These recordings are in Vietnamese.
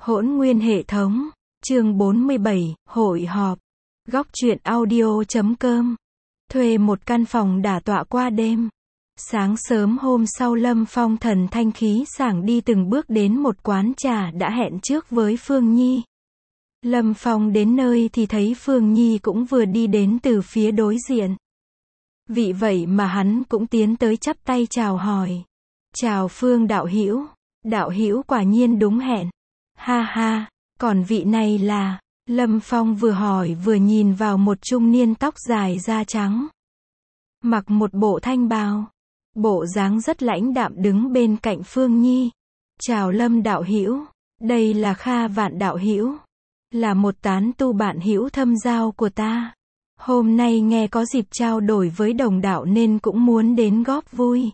Hỗn nguyên hệ thống, chương 47, hội họp. Góc truyện audio.com. Thuê một căn phòng đả tọa qua đêm. Sáng sớm hôm sau Lâm Phong thần thanh khí sảng đi từng bước đến một quán trà đã hẹn trước với Phương Nhi. Lâm Phong đến nơi thì thấy Phương Nhi cũng vừa đi đến từ phía đối diện. Vì vậy mà hắn cũng tiến tới chắp tay chào hỏi. Chào Phương đạo hữu quả nhiên đúng hẹn. Ha ha, còn vị này là, Lâm Phong vừa hỏi vừa nhìn vào một trung niên tóc dài da trắng. Mặc một bộ thanh bào, bộ dáng rất lãnh đạm đứng bên cạnh Phương Nhi. Chào Lâm đạo hữu, đây là Kha Vạn đạo hữu, là một tán tu bạn hữu thâm giao của ta. Hôm nay nghe có dịp trao đổi với đồng đạo nên cũng muốn đến góp vui.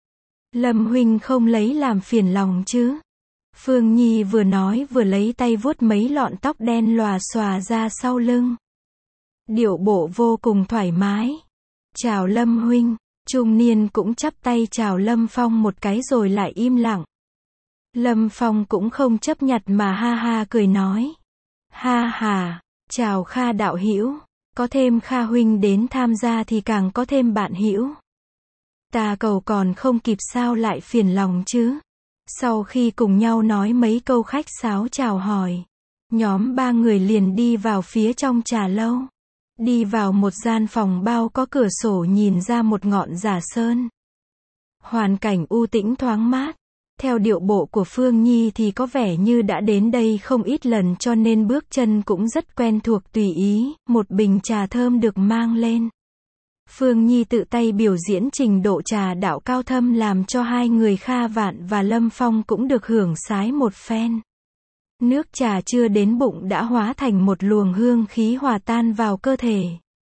Lâm huynh không lấy làm phiền lòng chứ? Phương Nhi vừa nói vừa lấy tay vuốt mấy lọn tóc đen lòa xòa ra sau lưng. Điệu bộ vô cùng thoải mái. Chào Lâm huynh, trung niên cũng chắp tay chào Lâm Phong một cái rồi lại im lặng. Lâm Phong cũng không chấp nhặt mà ha ha cười nói. Ha ha, chào Kha đạo hữu, có thêm Kha huynh đến tham gia thì càng có thêm bạn hữu. Ta cầu còn không kịp sao lại phiền lòng chứ? Sau khi cùng nhau nói mấy câu khách sáo chào hỏi, nhóm ba người liền đi vào phía trong trà lâu. Đi vào một gian phòng bao có cửa sổ nhìn ra một ngọn giả sơn. Hoàn cảnh u tĩnh thoáng mát. Theo điệu bộ của Phương Nhi thì có vẻ như đã đến đây không ít lần cho nên bước chân cũng rất quen thuộc tùy ý, một bình trà thơm được mang lên. Phương Nhi tự tay biểu diễn trình độ trà đạo cao thâm làm cho hai người Kha Vạn và Lâm Phong cũng được hưởng sái một phen. Nước trà chưa đến bụng đã hóa thành một luồng hương khí hòa tan vào cơ thể.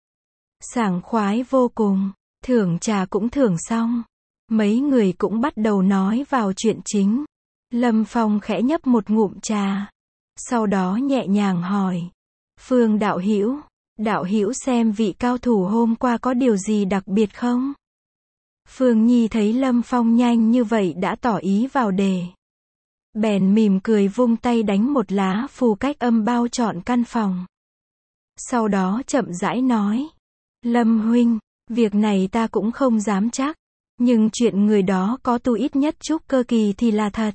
Sảng khoái vô cùng, thưởng trà cũng thưởng xong. Mấy người cũng bắt đầu nói vào chuyện chính. Lâm Phong khẽ nhấp một ngụm trà. Sau đó nhẹ nhàng hỏi. Phương đạo hữu xem vị cao thủ hôm qua có điều gì đặc biệt không? Phương Nhi thấy Lâm Phong nhanh như vậy đã tỏ ý vào đề. Bèn mỉm cười vung tay đánh một lá phù cách âm bao trọn căn phòng. Sau đó chậm rãi nói. Lâm huynh, việc này ta cũng không dám chắc. Nhưng chuyện người đó có tu ít nhất trúc cơ kỳ thì là thật.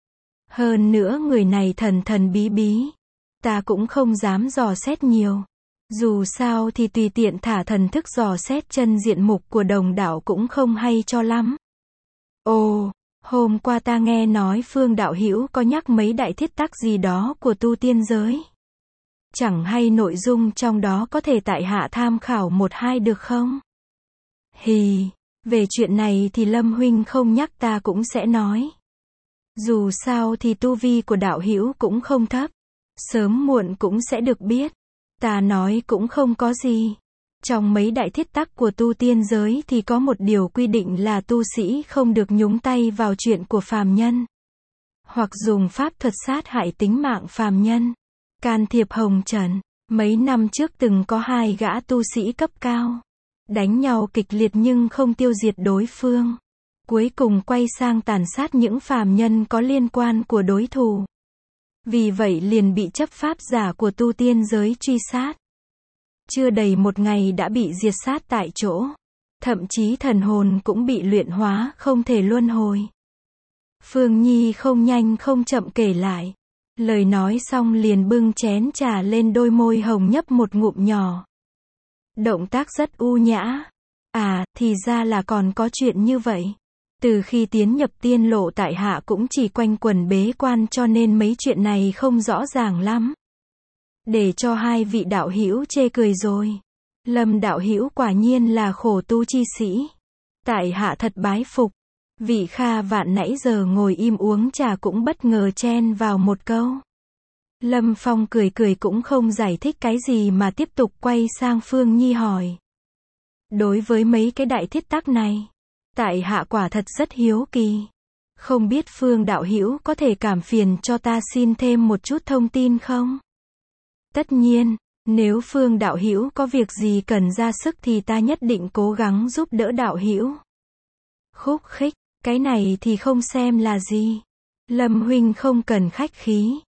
Hơn nữa người này thần thần bí bí. Ta cũng không dám dò xét nhiều. Dù sao thì tùy tiện thả thần thức dò xét chân diện mục của đồng đạo cũng không hay cho lắm. Ồ, hôm qua ta nghe nói Phương đạo hữu có nhắc mấy đại thiết tắc gì đó của tu tiên giới. Chẳng hay nội dung trong đó có thể tại hạ tham khảo một hai được không? Hì, về chuyện này thì Lâm huynh không nhắc ta cũng sẽ nói. Dù sao thì tu vi của đạo hữu cũng không thấp. Sớm muộn cũng sẽ được biết. Ta nói cũng không có gì. Trong mấy đại thiết tắc của tu tiên giới thì có một điều quy định là tu sĩ không được nhúng tay vào chuyện của phàm nhân. Hoặc dùng pháp thuật sát hại tính mạng phàm nhân. Can thiệp hồng trần. Mấy năm trước từng có hai gã tu sĩ cấp cao. Đánh nhau kịch liệt nhưng không tiêu diệt đối phương. Cuối cùng quay sang tàn sát những phàm nhân có liên quan của đối thủ. Vì vậy liền bị chấp pháp giả của tu tiên giới truy sát. Chưa đầy một ngày đã bị diệt sát tại chỗ. Thậm chí thần hồn cũng bị luyện hóa không thể luân hồi. Phương Nhi không nhanh không chậm kể lại. Lời nói xong liền bưng chén trà lên đôi môi hồng nhấp một ngụm nhỏ. Động tác rất u nhã. À, thì ra là còn có chuyện như vậy. Từ khi tiến nhập tiên lộ tại hạ cũng chỉ quanh quẩn bế quan cho nên mấy chuyện này không rõ ràng lắm. Để cho hai vị đạo hữu chê cười rồi. Lâm đạo hữu quả nhiên là khổ tu chi sĩ. Tại hạ thật bái phục. Vị Kha Vạn nãy giờ ngồi im uống trà cũng bất ngờ chen vào một câu. Lâm Phong cười cười cũng không giải thích cái gì mà tiếp tục quay sang Phương Nhi hỏi. Đối với mấy cái đại thiết tắc này, tại hạ quả thật rất hiếu kỳ. Không biết Phương đạo hữu có thể cảm phiền cho ta xin thêm một chút thông tin không? Tất nhiên, nếu Phương đạo hữu có việc gì cần ra sức thì ta nhất định cố gắng giúp đỡ đạo hữu. Khúc khích, cái này thì không xem là gì. Lâm huynh không cần khách khí.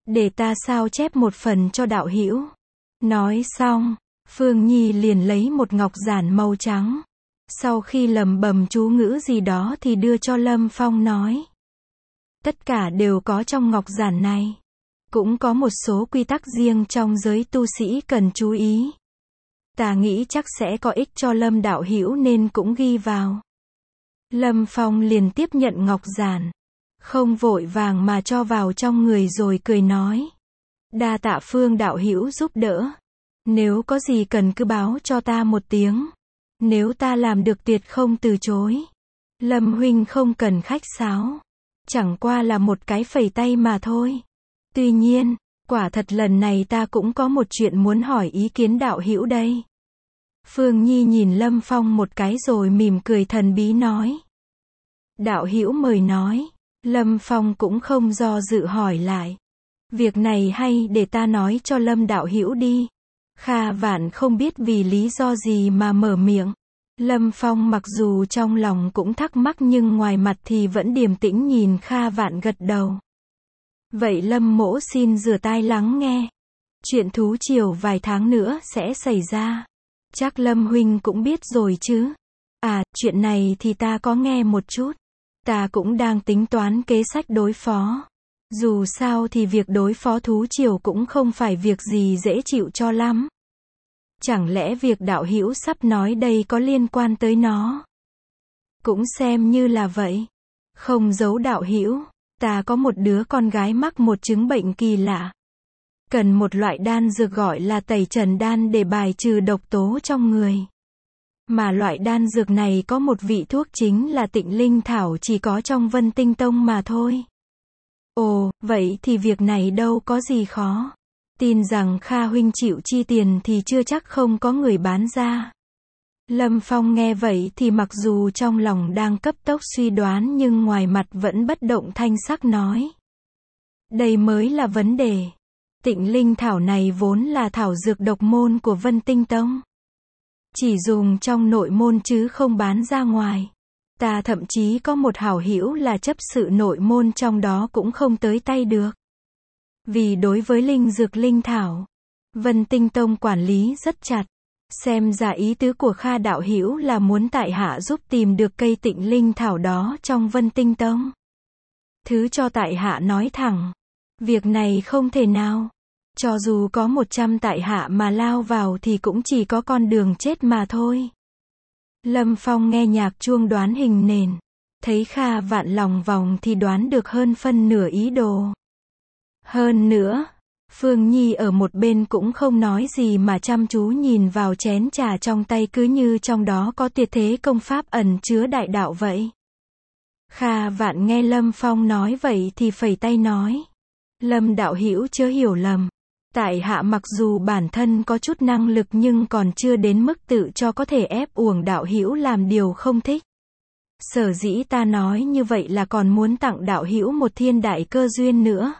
để ta sao chép một phần cho đạo hữu. Nói xong, Phương Nhi liền lấy một ngọc giản màu trắng. Sau khi lẩm bẩm chú ngữ gì đó thì đưa cho Lâm Phong nói. Tất cả đều có trong ngọc giản này. Cũng có một số quy tắc riêng trong giới tu sĩ cần chú ý. Ta nghĩ chắc sẽ có ích cho Lâm đạo hữu nên cũng ghi vào. Lâm Phong liền tiếp nhận ngọc giản. Không vội vàng mà cho vào trong người rồi cười nói. Đa tạ Phương đạo hữu giúp đỡ. Nếu có gì cần cứ báo cho ta một tiếng. Nếu ta làm được tuyệt không từ chối. Lâm huynh không cần khách sáo. Chẳng qua là một cái phẩy tay mà thôi. Tuy nhiên, quả thật lần này ta cũng có một chuyện muốn hỏi ý kiến đạo hữu đây. Phương Nhi nhìn Lâm Phong một cái rồi mỉm cười thần bí nói. Đạo hữu mời nói. Lâm Phong cũng không do dự hỏi lại. Việc này hay để ta nói cho Lâm đạo hữu đi. Kha Vạn không biết vì lý do gì mà mở miệng. Lâm Phong mặc dù trong lòng cũng thắc mắc nhưng ngoài mặt thì vẫn điềm tĩnh nhìn Kha Vạn gật đầu. Vậy Lâm mỗ xin rửa tai lắng nghe. Chuyện thú triều vài tháng nữa sẽ xảy ra. Chắc Lâm huynh cũng biết rồi chứ. À, chuyện này thì ta có nghe một chút. Ta cũng đang tính toán kế sách đối phó. Dù sao thì việc đối phó thú triều cũng không phải việc gì dễ chịu cho lắm. Chẳng lẽ việc đạo hữu sắp nói đây có liên quan tới nó? Cũng xem như là vậy. Không giấu đạo hữu, ta có một đứa con gái mắc một chứng bệnh kỳ lạ. Cần một loại đan dược gọi là tẩy trần đan để bài trừ độc tố trong người. Mà loại đan dược này có một vị thuốc chính là Tịnh Linh Thảo chỉ có trong Vân Tinh Tông mà thôi. Ồ, vậy thì việc này đâu có gì khó. Tin rằng Kha huynh chịu chi tiền thì chưa chắc không có người bán ra. Lâm Phong nghe vậy thì mặc dù trong lòng đang cấp tốc suy đoán nhưng ngoài mặt vẫn bất động thanh sắc nói. Đây mới là vấn đề. Tịnh Linh Thảo này vốn là thảo dược độc môn của Vân Tinh Tông. Chỉ dùng trong nội môn chứ không bán ra ngoài. Ta thậm chí có một hảo hữu là chấp sự nội môn trong đó cũng không tới tay được. Vì đối với linh dược linh thảo, Vân Tinh Tông quản lý rất chặt. Xem ra ý tứ của Kha đạo hữu là muốn tại hạ giúp tìm được cây Tịnh Linh Thảo đó trong Vân Tinh Tông. Thứ cho tại hạ nói thẳng. Việc này không thể nào. Cho dù có 100 tại hạ mà lao vào thì cũng chỉ có con đường chết mà thôi. Lâm Phong nghe nhạc chuông đoán hình nền. Thấy Kha Vạn lòng vòng thì đoán được hơn phân nửa ý đồ. Hơn nữa, Phương Nhi ở một bên cũng không nói gì mà chăm chú nhìn vào chén trà trong tay cứ như trong đó có tuyệt thế công pháp ẩn chứa đại đạo vậy. Kha Vạn nghe Lâm Phong nói vậy thì phẩy tay nói. Lâm đạo hữu chớ hiểu lầm. Tại hạ mặc dù bản thân có chút năng lực nhưng còn chưa đến mức tự cho có thể ép uổng đạo hữu làm điều không thích. Sở dĩ ta nói như vậy là còn muốn tặng đạo hữu một thiên đại cơ duyên nữa.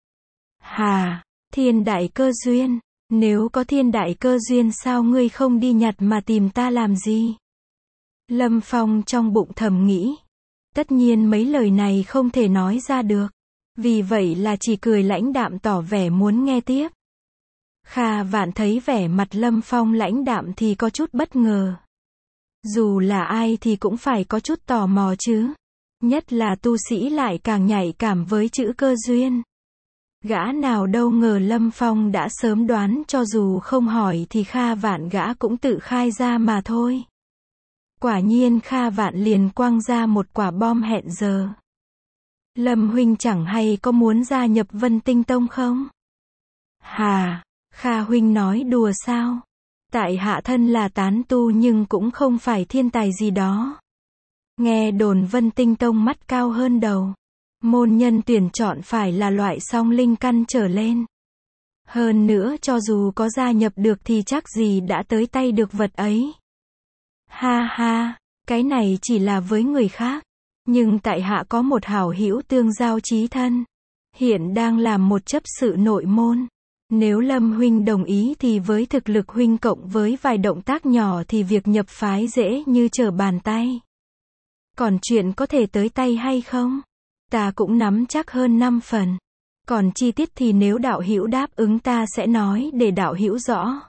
Hà, thiên đại cơ duyên? Nếu có thiên đại cơ duyên sao ngươi không đi nhặt mà tìm ta làm gì? Lâm Phong trong bụng thầm nghĩ. Tất nhiên mấy lời này không thể nói ra được. Vì vậy là chỉ cười lãnh đạm tỏ vẻ muốn nghe tiếp. Kha Vạn thấy vẻ mặt Lâm Phong lãnh đạm thì có chút bất ngờ. Dù là ai thì cũng phải có chút tò mò chứ. Nhất là tu sĩ lại càng nhạy cảm với chữ cơ duyên. Gã nào đâu ngờ Lâm Phong đã sớm đoán cho dù không hỏi thì Kha Vạn gã cũng tự khai ra mà thôi. Quả nhiên Kha Vạn liền quăng ra một quả bom hẹn giờ. Lâm huynh chẳng hay có muốn gia nhập Vân Tinh Tông không? Hà, Kha huynh nói đùa sao? Tại hạ thân là tán tu nhưng cũng không phải thiên tài gì đó. Nghe đồn Vân Tinh Tông mắt cao hơn đầu. Môn nhân tuyển chọn phải là loại song linh căn trở lên. Hơn nữa cho dù có gia nhập được thì chắc gì đã tới tay được vật ấy. Ha ha, cái này chỉ là với người khác. Nhưng tại hạ có một hảo hữu tương giao chí thân. Hiện đang làm một chấp sự nội môn. Nếu Lâm huynh đồng ý thì với thực lực huynh cộng với vài động tác nhỏ thì việc nhập phái dễ như trở bàn tay. Còn chuyện có thể tới tay hay không? Ta cũng nắm chắc hơn 5 phần. Còn chi tiết thì nếu đạo hữu đáp ứng ta sẽ nói để đạo hữu rõ.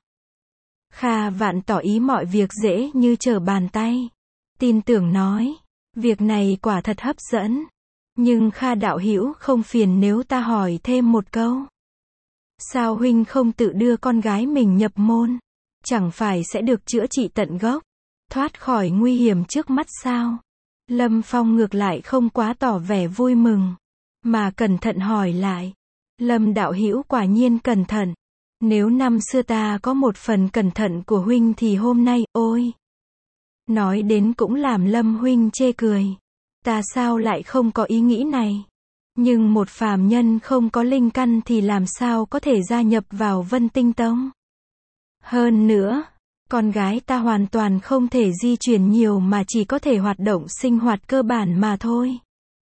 Kha Vạn tỏ ý mọi việc dễ như trở bàn tay. Tin tưởng nói, việc này quả thật hấp dẫn. Nhưng Kha đạo hữu không phiền nếu ta hỏi thêm một câu. Sao huynh không tự đưa con gái mình nhập môn? Chẳng phải sẽ được chữa trị tận gốc, thoát khỏi nguy hiểm trước mắt sao? Lâm Phong ngược lại không quá tỏ vẻ vui mừng, mà cẩn thận hỏi lại. Lâm đạo hữu quả nhiên cẩn thận. Nếu năm xưa ta có một phần cẩn thận của huynh thì hôm nay, ôi. Nói đến cũng làm Lâm huynh chê cười. Ta sao lại không có ý nghĩ này? Nhưng một phàm nhân không có linh căn thì làm sao có thể gia nhập vào Vân Tinh Tông? Hơn nữa, con gái ta hoàn toàn không thể di chuyển nhiều mà chỉ có thể hoạt động sinh hoạt cơ bản mà thôi.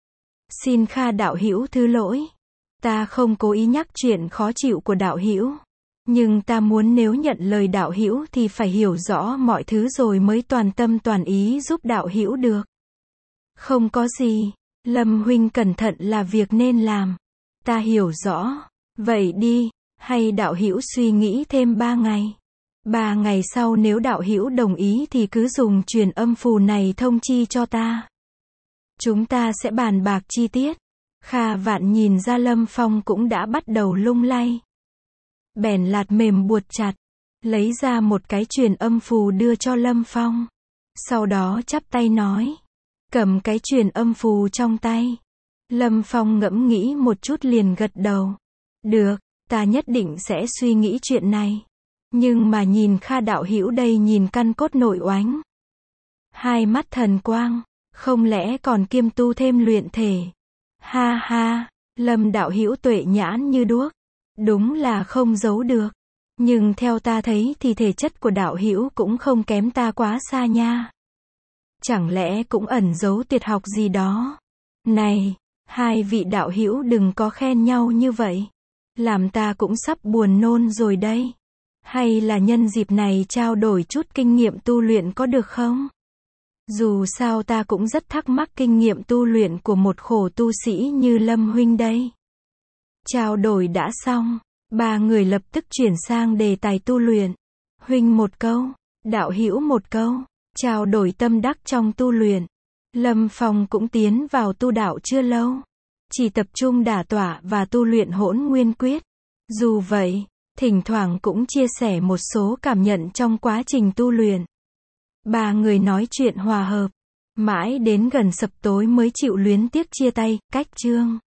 Xin Kha đạo hữu thứ lỗi. Ta không cố ý nhắc chuyện khó chịu của đạo hữu. Nhưng ta muốn nếu nhận lời đạo hữu thì phải hiểu rõ mọi thứ rồi mới toàn tâm toàn ý giúp đạo hữu được. Không có gì. Lâm huynh cẩn thận là việc nên làm. Ta hiểu rõ. Vậy đi, hay đạo hữu suy nghĩ thêm 3 ngày. 3 ngày sau nếu đạo hữu đồng ý thì cứ dùng truyền âm phù này thông chi cho ta. Chúng ta sẽ bàn bạc chi tiết. Kha Vạn nhìn ra Lâm Phong cũng đã bắt đầu lung lay. Bèn lạt mềm buộc chặt, lấy ra một cái truyền âm phù đưa cho Lâm Phong. Sau đó chắp tay nói, cầm cái truyền âm phù trong tay. Lâm Phong ngẫm nghĩ một chút liền gật đầu. Được, ta nhất định sẽ suy nghĩ chuyện này. Nhưng mà nhìn Kha đạo hữu đây nhìn căn cốt nội oánh. Hai mắt thần quang, không lẽ còn kiêm tu thêm luyện thể. Ha ha, Lâm đạo hữu tuệ nhãn như đuốc. Đúng là không giấu được. Nhưng theo ta thấy thì thể chất của đạo hữu cũng không kém ta quá xa nha. Chẳng lẽ cũng ẩn giấu tuyệt học gì đó? Này, hai vị đạo hữu đừng có khen nhau như vậy. Làm ta cũng sắp buồn nôn rồi đây. Hay là nhân dịp này trao đổi chút kinh nghiệm tu luyện có được không? Dù sao ta cũng rất thắc mắc kinh nghiệm tu luyện của một khổ tu sĩ như Lâm huynh đây. Trao đổi đã xong, ba người lập tức chuyển sang đề tài tu luyện. Huynh một câu, đạo hữu một câu, trao đổi tâm đắc trong tu luyện. Lâm Phong cũng tiến vào tu đạo chưa lâu, chỉ tập trung đả tọa và tu luyện Hỗn Nguyên Quyết. Dù vậy, thỉnh thoảng cũng chia sẻ một số cảm nhận trong quá trình tu luyện. Ba người nói chuyện hòa hợp, mãi đến gần sập tối mới chịu luyến tiếc chia tay, cách chương.